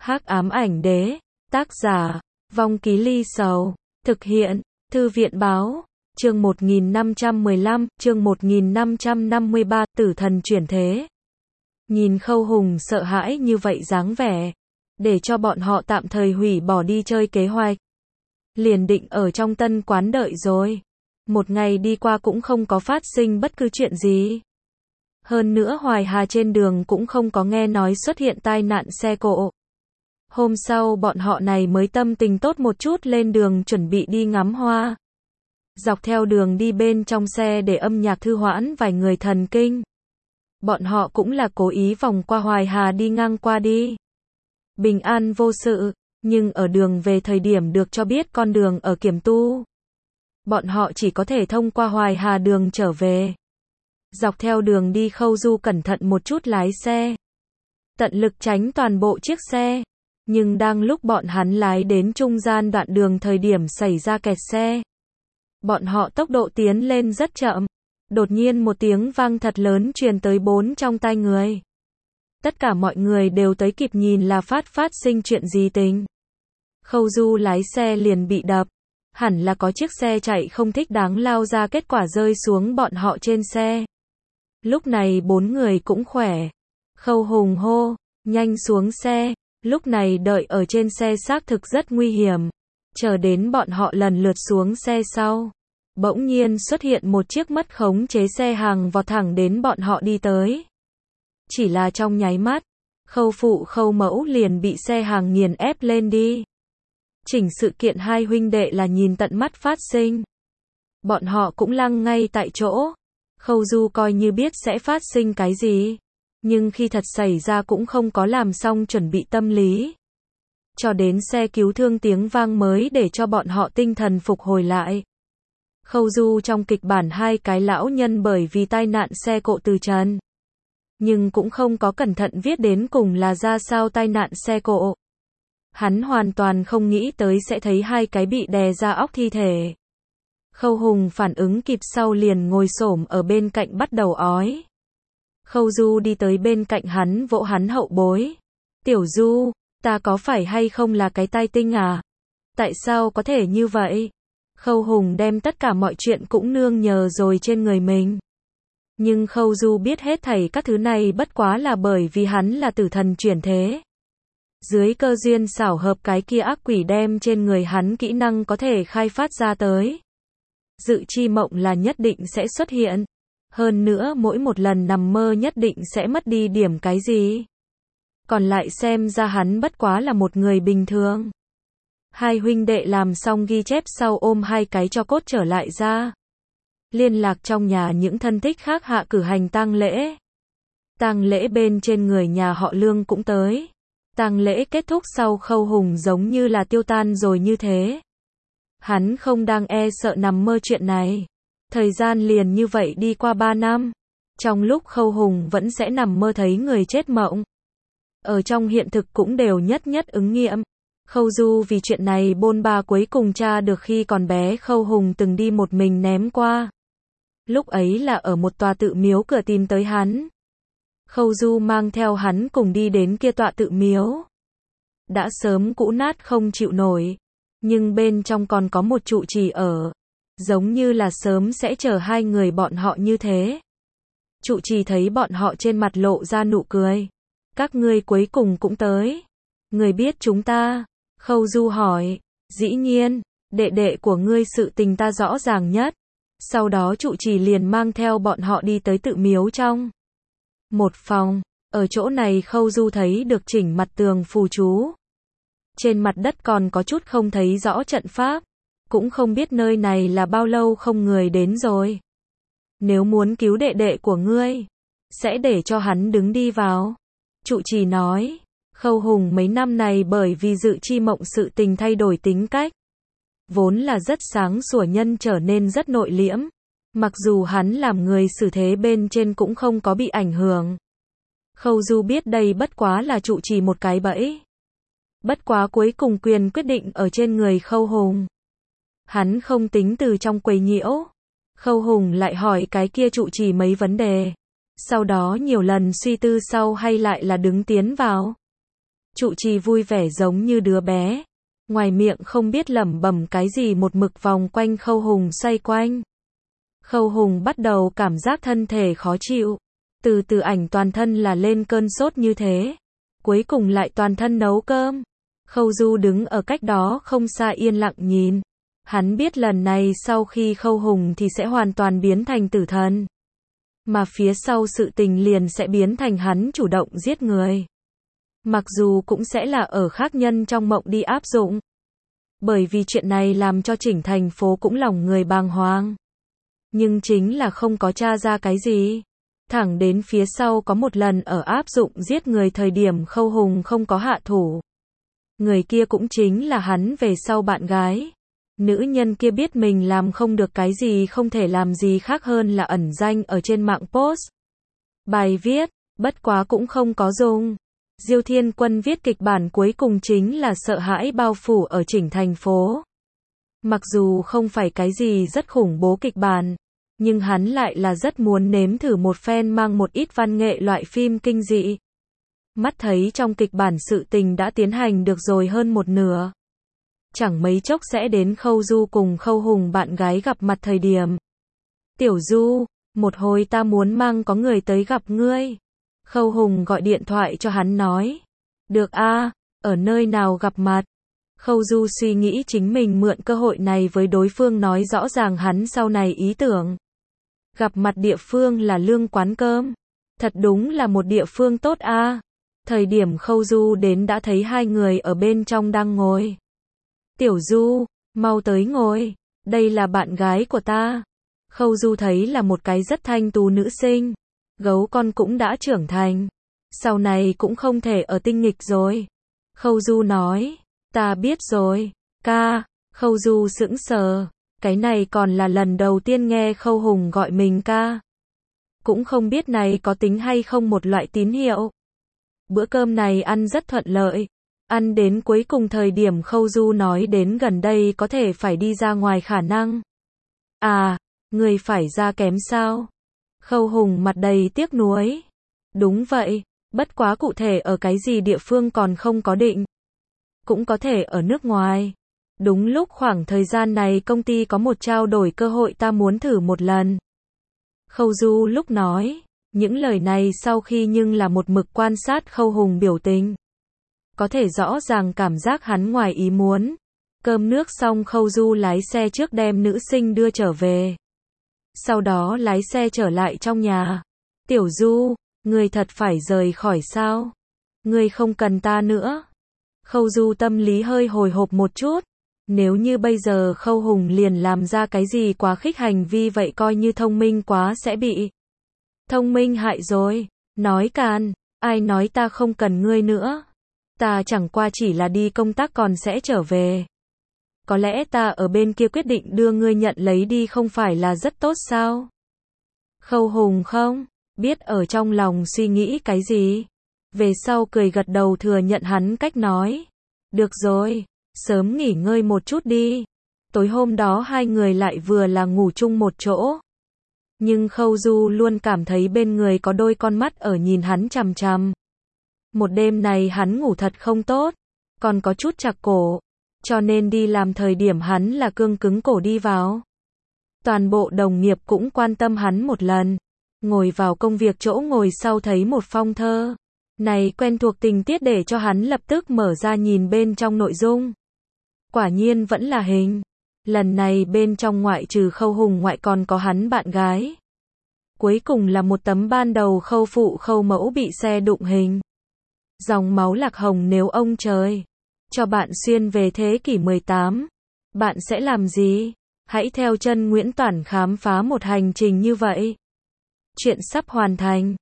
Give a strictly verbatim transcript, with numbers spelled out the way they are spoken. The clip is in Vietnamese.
Hắc ám ảnh đế, tác giả, Vong Ký Ly Sầu, thực hiện, Thư viện báo, chương một nghìn năm trăm mười lăm, chương một nghìn năm trăm năm mươi ba, tử thần chuyển thế. Nhìn Khâu Hùng sợ hãi như vậy dáng vẻ, để cho bọn họ tạm thời hủy bỏ đi chơi kế hoạch. Liền định ở trong tân quán đợi rồi. Một ngày đi qua cũng không có phát sinh bất cứ chuyện gì. Hơn nữa Hoài Hà trên đường cũng không có nghe nói xuất hiện tai nạn xe cộ. Hôm sau bọn họ này mới tâm tình tốt một chút lên đường chuẩn bị đi ngắm hoa. Dọc theo đường đi bên trong xe để âm nhạc thư hoãn vài người thần kinh. Bọn họ cũng là cố ý vòng qua Hoài Hà đi ngang qua đi. Bình an vô sự, nhưng ở đường về thời điểm được cho biết con đường ở kiểm tu. Bọn họ chỉ có thể thông qua Hoài Hà đường trở về. Dọc theo đường đi Khâu Du cẩn thận một chút lái xe. Tận lực tránh toàn bộ chiếc xe. Nhưng đang lúc bọn hắn lái đến trung gian đoạn đường thời điểm xảy ra kẹt xe. Bọn họ tốc độ tiến lên rất chậm. Đột nhiên một tiếng vang thật lớn truyền tới bốn trong tai người. Tất cả mọi người đều tới kịp nhìn là phát phát sinh chuyện gì tình. Khâu Du lái xe liền bị đập. Hẳn là có chiếc xe chạy không thích đáng lao ra kết quả rơi xuống bọn họ trên xe. Lúc này bốn người cũng khỏe. Khâu Hùng hô, nhanh xuống xe. Lúc này đợi ở trên xe xác thực rất nguy hiểm. Chờ đến bọn họ lần lượt xuống xe sau. Bỗng nhiên xuất hiện một chiếc mất khống chế xe hàng vọt thẳng đến bọn họ đi tới. Chỉ là trong nháy mắt, Khâu phụ Khâu mẫu liền bị xe hàng nghiền ép lên đi. Chỉnh sự kiện hai huynh đệ là nhìn tận mắt phát sinh. Bọn họ cũng lăng ngay tại chỗ. Khâu Du coi như biết sẽ phát sinh cái gì. Nhưng khi thật xảy ra cũng không có làm xong chuẩn bị tâm lý. Cho đến xe cứu thương tiếng vang mới để cho bọn họ tinh thần phục hồi lại. Khâu Du trong kịch bản hai cái lão nhân bởi vì tai nạn xe cộ từ trần. Nhưng cũng không có cẩn thận viết đến cùng là ra sao tai nạn xe cộ. Hắn hoàn toàn không nghĩ tới sẽ thấy hai cái bị đè ra óc thi thể. Khâu Hùng phản ứng kịp sau liền ngồi xổm ở bên cạnh bắt đầu ói. Khâu Du đi tới bên cạnh hắn vỗ hắn hậu bối. Tiểu Du, ta có phải hay không là cái tai tinh à? Tại sao có thể như vậy? Khâu Hùng đem tất cả mọi chuyện cũng nương nhờ rồi trên người mình. Nhưng Khâu Du biết hết thảy các thứ này bất quá là bởi vì hắn là tử thần chuyển thế. Dưới cơ duyên xảo hợp cái kia ác quỷ đem trên người hắn kỹ năng có thể khai phát ra tới. Dự chi mộng là nhất định sẽ xuất hiện. Hơn nữa mỗi một lần nằm mơ nhất định sẽ mất đi điểm cái gì. Còn lại xem ra hắn bất quá là một người bình thường. Hai huynh đệ làm xong ghi chép sau ôm hai cái tro cốt trở lại ra. Liên lạc trong nhà những thân thích khác hạ cử hành tang lễ. Tang lễ bên trên người nhà họ Lương cũng tới. Tang lễ kết thúc sau Khâu Hùng giống như là tiêu tan rồi như thế. Hắn không đang e sợ nằm mơ chuyện này. Thời gian liền như vậy đi qua ba năm. Trong lúc Khâu Hùng vẫn sẽ nằm mơ thấy người chết mộng. Ở trong hiện thực cũng đều nhất nhất ứng nghiệm. Khâu Du vì chuyện này bôn ba cuối cùng tra được khi còn bé Khâu Hùng từng đi một mình ném qua. Lúc ấy là ở một tòa tự miếu cửa tìm tới hắn. Khâu Du mang theo hắn cùng đi đến kia tọa tự miếu. Đã sớm cũ nát không chịu nổi. Nhưng bên trong còn có một trụ trì ở. Giống như là sớm sẽ chờ hai người bọn họ như thế. Trụ trì thấy bọn họ trên mặt lộ ra nụ cười. Các ngươi cuối cùng cũng tới. Người biết chúng ta. Khâu Du hỏi. Dĩ nhiên, đệ đệ của ngươi sự tình ta rõ ràng nhất. Sau đó trụ trì liền mang theo bọn họ đi tới tự miếu trong. Một phòng. Ở chỗ này Khâu Du thấy được chỉnh mặt tường phù chú. Trên mặt đất còn có chút không thấy rõ trận pháp. Cũng không biết nơi này là bao lâu không người đến rồi. Nếu muốn cứu đệ đệ của ngươi, sẽ để cho hắn đứng đi vào. Trụ trì nói. Khâu Hùng mấy năm này bởi vì dự chi mộng sự tình thay đổi tính cách. Vốn là rất sáng sủa nhân trở nên rất nội liễm. Mặc dù hắn làm người xử thế bên trên cũng không có bị ảnh hưởng. Khâu Du biết đây bất quá là trụ trì một cái bẫy. Bất quá cuối cùng quyền quyết định ở trên người Khâu Hùng. Hắn không tính từ trong quấy nhiễu. Khâu Hùng lại hỏi cái kia trụ trì mấy vấn đề. Sau đó nhiều lần suy tư sau hay lại là đứng tiến vào. Trụ trì vui vẻ giống như đứa bé. Ngoài miệng không biết lẩm bẩm cái gì một mực vòng quanh Khâu Hùng xoay quanh. Khâu Hùng bắt đầu cảm giác thân thể khó chịu. Từ từ ảnh toàn thân là lên cơn sốt như thế. Cuối cùng lại toàn thân nấu cơm. Khâu Du đứng ở cách đó không xa yên lặng nhìn. Hắn biết lần này sau khi Khâu Hùng thì sẽ hoàn toàn biến thành tử thần. Mà phía sau sự tình liền sẽ biến thành hắn chủ động giết người. Mặc dù cũng sẽ là ở khác nhân trong mộng đi áp dụng. Bởi vì chuyện này làm cho chỉnh thành phố cũng lòng người bàng hoàng. Nhưng chính là không có tra ra cái gì. Thẳng đến phía sau có một lần ở áp dụng giết người thời điểm Khâu Hùng không có hạ thủ. Người kia cũng chính là hắn về sau bạn gái. Nữ nhân kia biết mình làm không được cái gì không thể làm gì khác hơn là ẩn danh ở trên mạng post. Bài viết, bất quá cũng không có dùng. Diêu Thiên Quân viết kịch bản cuối cùng chính là sợ hãi bao phủ ở chỉnh thành phố. Mặc dù không phải cái gì rất khủng bố kịch bản, nhưng hắn lại là rất muốn nếm thử một phen mang một ít văn nghệ loại phim kinh dị. Mắt thấy trong kịch bản sự tình đã tiến hành được rồi hơn một nửa. Chẳng mấy chốc sẽ đến Khâu Du cùng Khâu Hùng bạn gái gặp mặt thời điểm. Tiểu Du, một hồi ta muốn mang có người tới gặp ngươi. Khâu Hùng gọi điện thoại cho hắn nói. Được a, ở nơi nào gặp mặt? Khâu Du suy nghĩ chính mình mượn cơ hội này với đối phương nói rõ ràng hắn sau này ý tưởng. Gặp mặt địa phương là Lương quán cơm. Thật đúng là một địa phương tốt a. Thời điểm Khâu Du đến đã thấy hai người ở bên trong đang ngồi. Tiểu Du, mau tới ngồi, đây là bạn gái của ta. Khâu Du thấy là một cái rất thanh tú nữ sinh. Gấu con cũng đã trưởng thành. Sau này cũng không thể ở tinh nghịch rồi. Khâu Du nói, ta biết rồi, ca. Khâu Du sững sờ. Cái này còn là lần đầu tiên nghe Khâu Hùng gọi mình ca. Cũng không biết này có tính hay không một loại tín hiệu. Bữa cơm này ăn rất thuận lợi. Ăn đến cuối cùng thời điểm Khâu Du nói đến gần đây có thể phải đi ra ngoài khả năng. À, người phải ra kém sao? Khâu Hùng mặt đầy tiếc nuối. Đúng vậy, bất quá cụ thể ở cái gì địa phương còn không có định. Cũng có thể ở nước ngoài. Đúng lúc khoảng thời gian này công ty có một trao đổi cơ hội ta muốn thử một lần. Khâu Du lúc nói, những lời này sau khi nhưng là một mực quan sát Khâu Hùng biểu tình. Có thể rõ ràng cảm giác hắn ngoài ý muốn. Cơm nước xong Khâu Du lái xe trước đem nữ sinh đưa trở về. Sau đó lái xe trở lại trong nhà. Tiểu Du, ngươi thật phải rời khỏi sao? Ngươi không cần ta nữa. Khâu Du tâm lý hơi hồi hộp một chút. Nếu như bây giờ Khâu Hùng liền làm ra cái gì quá khích hành vi vậy coi như thông minh quá sẽ bị thông minh hại rồi. Nói càn, ai nói ta không cần ngươi nữa. Ta chẳng qua chỉ là đi công tác còn sẽ trở về. Có lẽ ta ở bên kia quyết định đưa ngươi nhận lấy đi không phải là rất tốt sao? Khâu Hùng không biết ở trong lòng suy nghĩ cái gì. Về sau cười gật đầu thừa nhận hắn cách nói. Được rồi, sớm nghỉ ngơi một chút đi. Tối hôm đó hai người lại vừa là ngủ chung một chỗ. Nhưng Khâu Du luôn cảm thấy bên người có đôi con mắt ở nhìn hắn chằm chằm. Một đêm này hắn ngủ thật không tốt, còn có chút chạc cổ, cho nên đi làm thời điểm hắn là cương cứng cổ đi vào. Toàn bộ đồng nghiệp cũng quan tâm hắn một lần, ngồi vào công việc chỗ ngồi sau thấy một phong thơ. Này quen thuộc tình tiết để cho hắn lập tức mở ra nhìn bên trong nội dung. Quả nhiên vẫn là hình. Lần này bên trong ngoại trừ Khâu Hùng ngoại còn có hắn bạn gái. Cuối cùng là một tấm ban đầu Khâu phụ Khâu mẫu bị xe đụng hình. Dòng máu lạc hồng nếu ông trời cho bạn xuyên về thế kỷ mười tám, bạn sẽ làm gì? Hãy theo chân Nguyễn Toản khám phá một hành trình như vậy. Chuyện sắp hoàn thành.